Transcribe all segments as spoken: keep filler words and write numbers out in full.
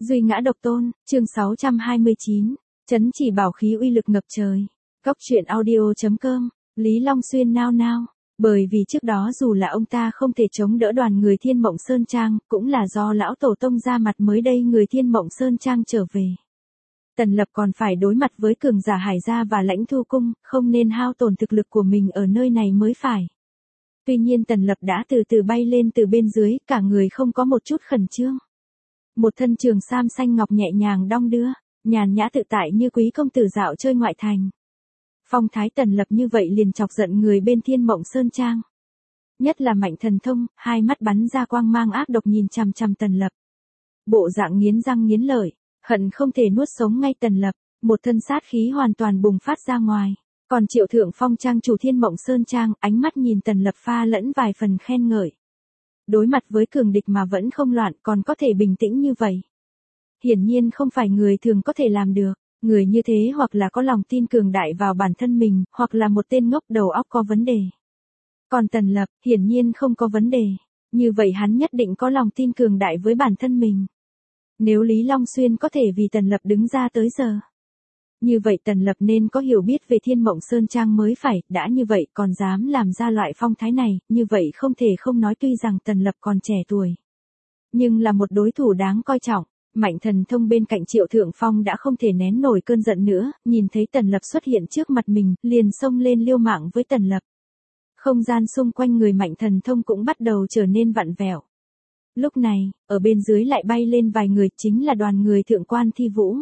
Duy ngã độc tôn, chương sáu trăm hai mươi chín, chấn chỉ bảo khí uy lực ngập trời. Cốc truyện audio chấm com, Lý Long Xuyên nao nao, bởi vì trước đó dù là ông ta không thể chống đỡ đoàn người Thiên Mộng Sơn Trang, cũng là do lão tổ tông ra mặt mới đây người Thiên Mộng Sơn Trang trở về. Tần Lập còn phải đối mặt với cường giả Hải Gia và Lãnh Thu Cung, không nên hao tổn thực lực của mình ở nơi này mới phải. Tuy nhiên Tần Lập đã từ từ bay lên từ bên dưới, cả người không có một chút khẩn trương. Một thân trường sam xanh ngọc nhẹ nhàng đong đưa, nhàn nhã tự tại như quý công tử dạo chơi ngoại thành. Phong thái Tần Lập như vậy liền chọc giận người bên Thiên Mộng Sơn Trang. Nhất là Mạnh Thần Thông, hai mắt bắn ra quang mang ác độc nhìn chằm chằm Tần Lập. Bộ dạng nghiến răng nghiến lợi, hận không thể nuốt sống ngay Tần Lập, một thân sát khí hoàn toàn bùng phát ra ngoài. Còn Triệu Thượng Phong trang chủ Thiên Mộng Sơn Trang, ánh mắt nhìn Tần Lập pha lẫn vài phần khen ngợi. Đối mặt với cường địch mà vẫn không loạn, còn có thể bình tĩnh như vậy. Hiển nhiên không phải người thường có thể làm được, người như thế hoặc là có lòng tin cường đại vào bản thân mình, hoặc là một tên ngốc đầu óc có vấn đề. Còn Tần Lập, hiển nhiên không có vấn đề, như vậy hắn nhất định có lòng tin cường đại với bản thân mình. Nếu Lý Long Xuyên có thể vì Tần Lập đứng ra tới giờ, như vậy Tần Lập nên có hiểu biết về Thiên Mộng Sơn Trang mới phải, đã như vậy còn dám làm ra loại phong thái này, như vậy không thể không nói tuy rằng Tần Lập còn trẻ tuổi, nhưng là một đối thủ đáng coi trọng. Mạnh Thần Thông bên cạnh Triệu Thượng Phong đã không thể nén nổi cơn giận nữa, nhìn thấy Tần Lập xuất hiện trước mặt mình, liền xông lên liêu mạng với Tần Lập. Không gian xung quanh người Mạnh Thần Thông cũng bắt đầu trở nên vặn vẹo. Lúc này, ở bên dưới lại bay lên vài người, chính là đoàn người Thượng Quan Thi Vũ.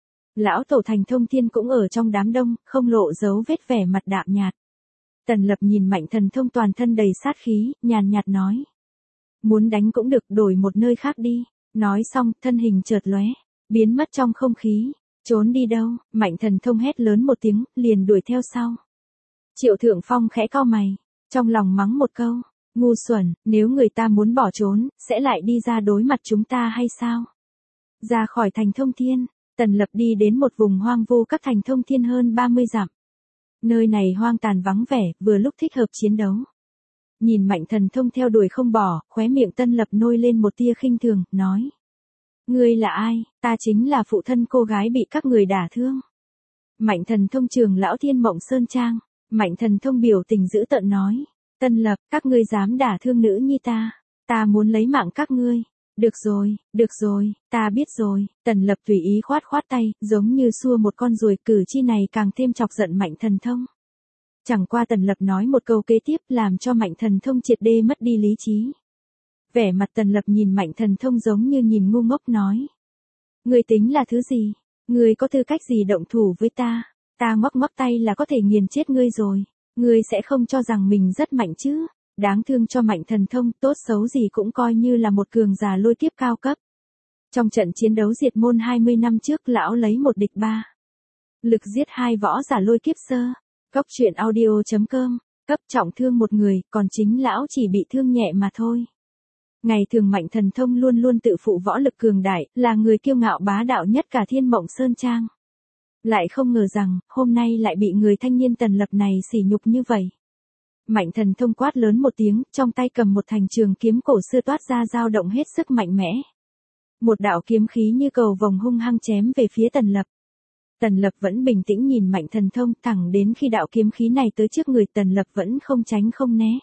Lão tổ Thành Thông Thiên cũng ở trong đám đông, không lộ dấu vết vẻ mặt đạm nhạt. Tần Lập nhìn Mạnh Thần Thông toàn thân đầy sát khí, nhàn nhạt nói. Muốn đánh cũng được, đổi một nơi khác đi. Nói xong, thân hình chợt lóe, biến mất trong không khí. Trốn đi đâu? Mạnh Thần Thông hét lớn một tiếng, liền đuổi theo sau. Triệu Thượng Phong khẽ cau mày, trong lòng mắng một câu. Ngu xuẩn, nếu người ta muốn bỏ trốn, sẽ lại đi ra đối mặt chúng ta hay sao? Ra khỏi thành Thông Thiên, Tần Lập đi đến một vùng hoang vu cách thành Thông Thiên hơn ba mươi dặm. Nơi này hoang tàn vắng vẻ, vừa lúc thích hợp chiến đấu. Nhìn Mạnh Thần Thông theo đuổi không bỏ, khóe miệng Tần Lập nôi lên một tia khinh thường, nói. Ngươi là ai? Ta chính là phụ thân cô gái bị các người đả thương. Mạnh Thần Thông trường lão Thiên Mộng Sơn Trang. Mạnh Thần Thông biểu tình dữ tợn nói. Tần Lập, các ngươi dám đả thương nữ nhi ta. Ta muốn lấy mạng các ngươi. Được rồi, được rồi, ta biết rồi. Tần Lập tùy ý khoát khoát tay, giống như xua một con ruồi, cử chi này càng thêm chọc giận Mạnh Thần Thông. Chẳng qua Tần Lập nói một câu kế tiếp làm cho Mạnh Thần Thông triệt đê mất đi lý trí. Vẻ mặt Tần Lập nhìn Mạnh Thần Thông giống như nhìn ngu ngốc nói. Ngươi tính là thứ gì? Ngươi có tư cách gì động thủ với ta? Ta ngoắc ngoắc tay là có thể nghiền chết ngươi rồi. Ngươi sẽ không cho rằng mình rất mạnh chứ? Đáng thương cho Mạnh Thần Thông, tốt xấu gì cũng coi như là một cường giả lôi kiếp cao cấp. Trong trận chiến đấu diệt môn hai mươi năm trước lão lấy một địch ba. Lực giết hai võ giả lôi kiếp sơ. Cốc truyện audio chấm com, cấp trọng thương một người, còn chính lão chỉ bị thương nhẹ mà thôi. Ngày thường Mạnh Thần Thông luôn luôn tự phụ võ lực cường đại, là người kiêu ngạo bá đạo nhất cả Thiên Mộng Sơn Trang. Lại không ngờ rằng, hôm nay lại bị người thanh niên Tần Lập này sỉ nhục như vậy. Mạnh Thần Thông quát lớn một tiếng, trong tay cầm một thành trường kiếm cổ xưa toát ra dao động hết sức mạnh mẽ. Một đạo kiếm khí như cầu vồng hung hăng chém về phía Tần Lập. Tần Lập vẫn bình tĩnh nhìn Mạnh Thần Thông, thẳng đến khi đạo kiếm khí này tới trước người Tần Lập vẫn không tránh không né.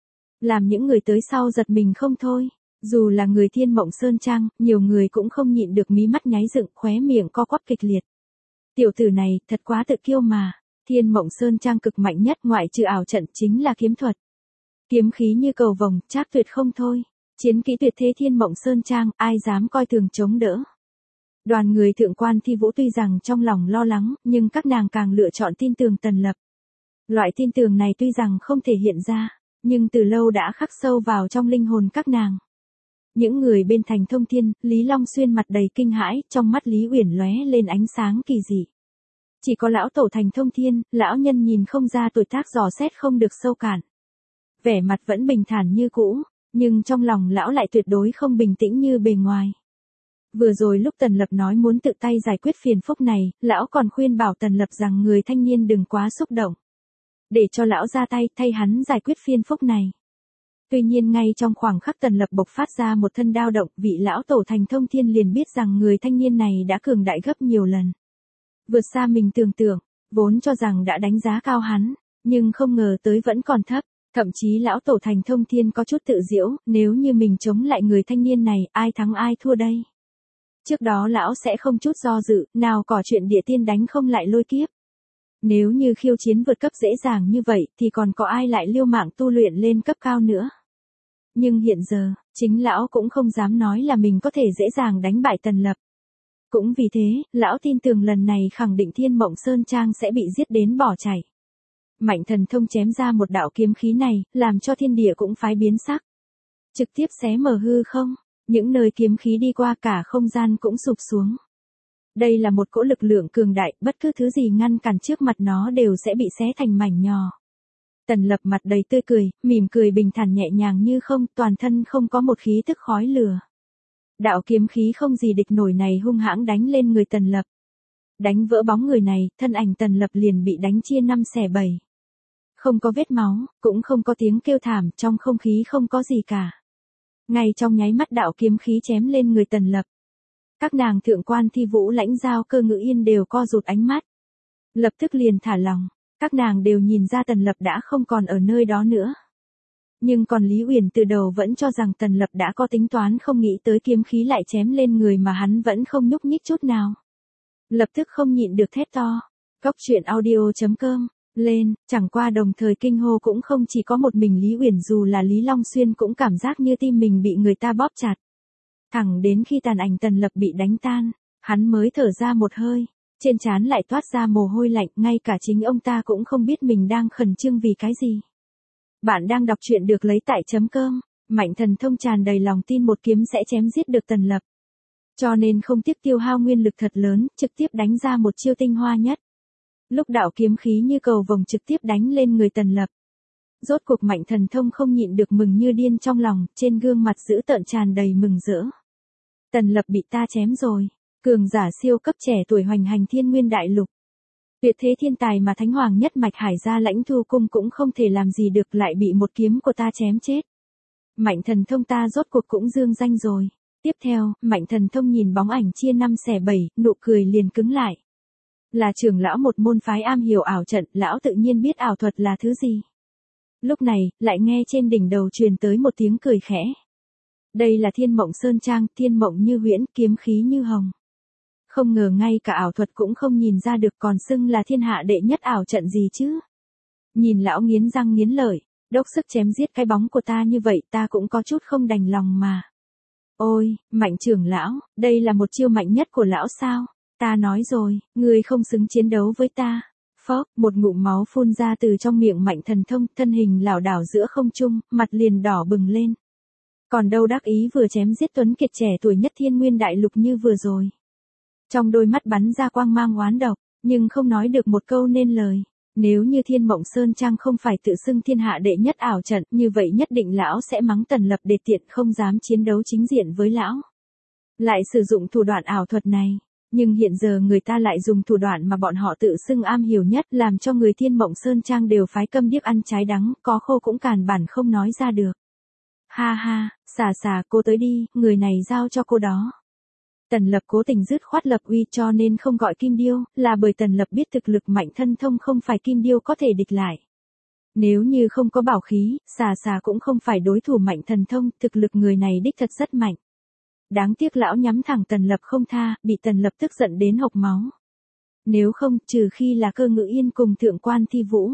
Làm những người tới sau giật mình không thôi. Dù là người Thiên Mộng Sơn Trang, nhiều người cũng không nhịn được mí mắt nháy dựng, khóe miệng co quắp kịch liệt. Tiểu tử này, thật quá tự kiêu mà. Thiên Mộng Sơn Trang cực mạnh nhất ngoại trừ ảo trận chính là kiếm thuật. Kiếm khí như cầu vồng, trác tuyệt không thôi. Chiến kỹ tuyệt thế Thiên Mộng Sơn Trang, ai dám coi thường chống đỡ. Đoàn người Thượng Quan Thi Vũ tuy rằng trong lòng lo lắng, nhưng các nàng càng lựa chọn tin tưởng Tần Lập. Loại tin tưởng này tuy rằng không thể hiện ra, nhưng từ lâu đã khắc sâu vào trong linh hồn các nàng. Những người bên thành Thông Thiên, Lý Long Xuyên mặt đầy kinh hãi, trong mắt Lý Uyển lóe lên ánh sáng kỳ dị. Chỉ có lão tổ Thành Thông Thiên, lão nhân nhìn không ra tuổi tác dò xét không được sâu cạn. Vẻ mặt vẫn bình thản như cũ, nhưng trong lòng lão lại tuyệt đối không bình tĩnh như bề ngoài. Vừa rồi lúc Tần Lập nói muốn tự tay giải quyết phiền phức này, lão còn khuyên bảo Tần Lập rằng người thanh niên đừng quá xúc động. Để cho lão ra tay thay hắn giải quyết phiền phức này. Tuy nhiên ngay trong khoảng khắc Tần Lập bộc phát ra một thân đao động, vị lão tổ Thành Thông Thiên liền biết rằng người thanh niên này đã cường đại gấp nhiều lần. Vượt xa mình tưởng tượng, vốn cho rằng đã đánh giá cao hắn, nhưng không ngờ tới vẫn còn thấp. Thậm chí lão tổ Thành Thông Thiên có chút tự giễu, nếu như mình chống lại người thanh niên này, ai thắng ai thua đây? Trước đó lão sẽ không chút do dự, nào có chuyện địa tiên đánh không lại lôi kiếp. Nếu như khiêu chiến vượt cấp dễ dàng như vậy, thì còn có ai lại liều mạng tu luyện lên cấp cao nữa? Nhưng hiện giờ, chính lão cũng không dám nói là mình có thể dễ dàng đánh bại Tần Lập. Cũng vì thế, lão tin tưởng lần này khẳng định Thiên Mộng Sơn Trang sẽ bị giết đến bỏ chạy. Mạnh Thần Thông chém ra một đạo kiếm khí này, làm cho thiên địa cũng phái biến sắc. Trực tiếp xé mở hư không, những nơi kiếm khí đi qua cả không gian cũng sụp xuống. Đây là một cỗ lực lượng cường đại, bất cứ thứ gì ngăn cản trước mặt nó đều sẽ bị xé thành mảnh nhỏ. Tần Lập mặt đầy tươi cười, mỉm cười bình thản nhẹ nhàng như không, toàn thân không có một khí tức khói lửa. Đạo kiếm khí không gì địch nổi này hung hãng đánh lên người Tần Lập. Đánh vỡ bóng người này, thân ảnh Tần Lập liền bị đánh chia năm xẻ bảy. Không có vết máu, cũng không có tiếng kêu thảm, trong không khí không có gì cả. Ngay trong nháy mắt đạo kiếm khí chém lên người Tần Lập. Các nàng thượng quan Thi Vũ Lãnh Giao Cơ Ngữ Yên đều co rụt ánh mắt. Lập tức liền thả lòng, các nàng đều nhìn ra Tần Lập đã không còn ở nơi đó nữa. Nhưng còn Lý Uyển từ đầu vẫn cho rằng Tần Lập đã có tính toán, không nghĩ tới kiếm khí lại chém lên người mà hắn vẫn không nhúc nhích chút nào. Lập tức không nhịn được thét to. Cốc truyện audio chấm com lên, chẳng qua đồng thời kinh hô cũng không chỉ có một mình Lý Uyển, dù là Lý Long Xuyên cũng cảm giác như tim mình bị người ta bóp chặt. Thẳng đến khi tàn ảnh Tần Lập bị đánh tan, hắn mới thở ra một hơi, trên trán lại toát ra mồ hôi lạnh, ngay cả chính ông ta cũng không biết mình đang khẩn trương vì cái gì. Bạn đang đọc truyện được lấy tại chấm com, Mạnh Thần Thông tràn đầy lòng tin một kiếm sẽ chém giết được Tần Lập. Cho nên không tiếc tiêu hao nguyên lực thật lớn, trực tiếp đánh ra một chiêu tinh hoa nhất. Lúc đạo kiếm khí như cầu vồng trực tiếp đánh lên người Tần Lập. Rốt cuộc Mạnh Thần Thông không nhịn được mừng như điên trong lòng, trên gương mặt dữ tợn tràn đầy mừng rỡ. Tần Lập bị ta chém rồi, cường giả siêu cấp trẻ tuổi hoành hành thiên nguyên đại lục. Tuyệt thế thiên tài mà Thánh Hoàng nhất mạch Hải Gia Lãnh Thu Cung cũng không thể làm gì được, lại bị một kiếm của ta chém chết. Mạnh Thần Thông ta rốt cuộc cũng dương danh rồi. Tiếp theo, Mạnh Thần Thông nhìn bóng ảnh chia năm xẻ bảy, nụ cười liền cứng lại. Là trưởng lão một môn phái am hiểu ảo trận, lão tự nhiên biết ảo thuật là thứ gì. Lúc này, lại nghe trên đỉnh đầu truyền tới một tiếng cười khẽ. Đây là Thiên Mộng Sơn Trang, thiên mộng như huyễn, kiếm khí như hồng. Không ngờ ngay cả ảo thuật cũng không nhìn ra được, còn xưng là thiên hạ đệ nhất ảo trận gì chứ. Nhìn lão nghiến răng nghiến lợi, đốc sức chém giết cái bóng của ta như vậy, ta cũng có chút không đành lòng mà. Ôi, Mạnh trưởng lão, đây là một chiêu mạnh nhất của lão sao? Ta nói rồi, ngươi không xứng chiến đấu với ta. Phốc, một ngụm máu phun ra từ trong miệng Mạnh Thần Thông, thân hình lảo đảo giữa không trung, mặt liền đỏ bừng lên. Còn đâu đắc ý vừa chém giết tuấn kiệt trẻ tuổi nhất thiên nguyên đại lục như vừa rồi. Trong đôi mắt bắn ra quang mang oán độc, nhưng không nói được một câu nên lời. Nếu như Thiên Mộng Sơn Trang không phải tự xưng thiên hạ đệ nhất ảo trận, như vậy nhất định lão sẽ mắng Tần Lập để tiện, không dám chiến đấu chính diện với lão. Lại sử dụng thủ đoạn ảo thuật này. Nhưng hiện giờ người ta lại dùng thủ đoạn mà bọn họ tự xưng am hiểu nhất, làm cho người Thiên Mộng Sơn Trang đều phái câm điếc ăn trái đắng, có khô cũng càn bản không nói ra được. Ha ha, xà xà, cô tới đi, người này giao cho cô đó. Tần Lập cố tình dứt khoát lập uy, cho nên không gọi Kim Điêu, là bởi Tần Lập biết thực lực Mạnh Thần Thông không phải Kim Điêu có thể địch lại. Nếu như không có bảo khí, xà xà cũng không phải đối thủ Mạnh Thần Thông, thực lực người này đích thật rất mạnh. Đáng tiếc lão nhắm thẳng Tần Lập không tha, bị Tần Lập tức giận đến hộc máu. Nếu không, trừ khi là Cơ Ngữ Yên cùng thượng quan Thi Vũ.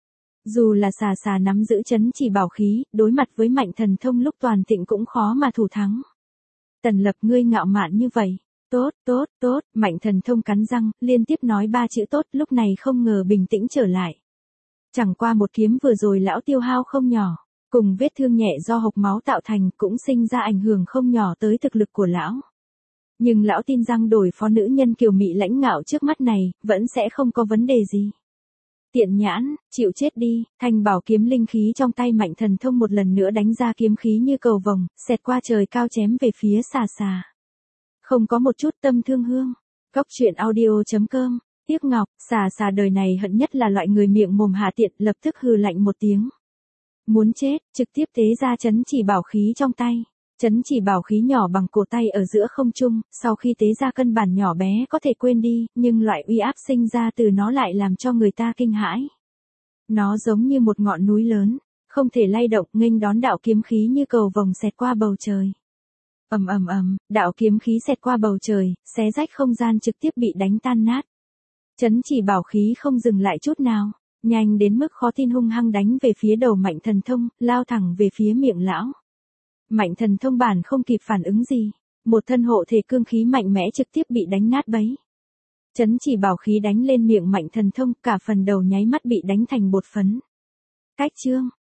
Dù là xà xà nắm giữ chấn chỉ bảo khí, đối mặt với Mạnh Thần Thông lúc toàn thịnh cũng khó mà thủ thắng. Tần Lập, ngươi ngạo mạn như vậy. Tốt, tốt, tốt, Mạnh Thần Thông cắn răng, liên tiếp nói ba chữ tốt, lúc này không ngờ bình tĩnh trở lại. Chẳng qua một kiếm vừa rồi lão tiêu hao không nhỏ, cùng vết thương nhẹ do hộc máu tạo thành cũng sinh ra ảnh hưởng không nhỏ tới thực lực của lão. Nhưng lão tin rằng đổi phó nữ nhân kiều mị lãnh ngạo trước mắt này, vẫn sẽ không có vấn đề gì. Tiện nhãn, chịu chết đi, thanh bảo kiếm linh khí trong tay Mạnh Thần Thông một lần nữa đánh ra kiếm khí như cầu vồng, xẹt qua trời cao chém về phía xà xà. Không có một chút tâm thương hương. Cốc truyện audio chấm com, tiếc ngọc, xà xà đời này hận nhất là loại người miệng mồm hạ tiện, lập tức hừ lạnh một tiếng. Muốn chết, trực tiếp tế ra chấn chỉ bảo khí trong tay. Chấn chỉ bảo khí nhỏ bằng cổ tay ở giữa không trung, sau khi tế ra căn bản nhỏ bé có thể quên đi, nhưng loại uy áp sinh ra từ nó lại làm cho người ta kinh hãi. Nó giống như một ngọn núi lớn, không thể lay động, nghênh đón đạo kiếm khí như cầu vồng xẹt qua bầu trời. Ầm ầm ầm, đạo kiếm khí xẹt qua bầu trời, xé rách không gian trực tiếp bị đánh tan nát. Chấn chỉ bảo khí không dừng lại chút nào, nhanh đến mức khó tin hung hăng đánh về phía đầu Mạnh Thần Thông, lao thẳng về phía miệng lão. Mạnh Thần Thông bản không kịp phản ứng gì, một thân hộ thể cương khí mạnh mẽ trực tiếp bị đánh nát bấy. Chấn chỉ bảo khí đánh lên miệng Mạnh Thần Thông, cả phần đầu nháy mắt bị đánh thành bột phấn. Cách chương,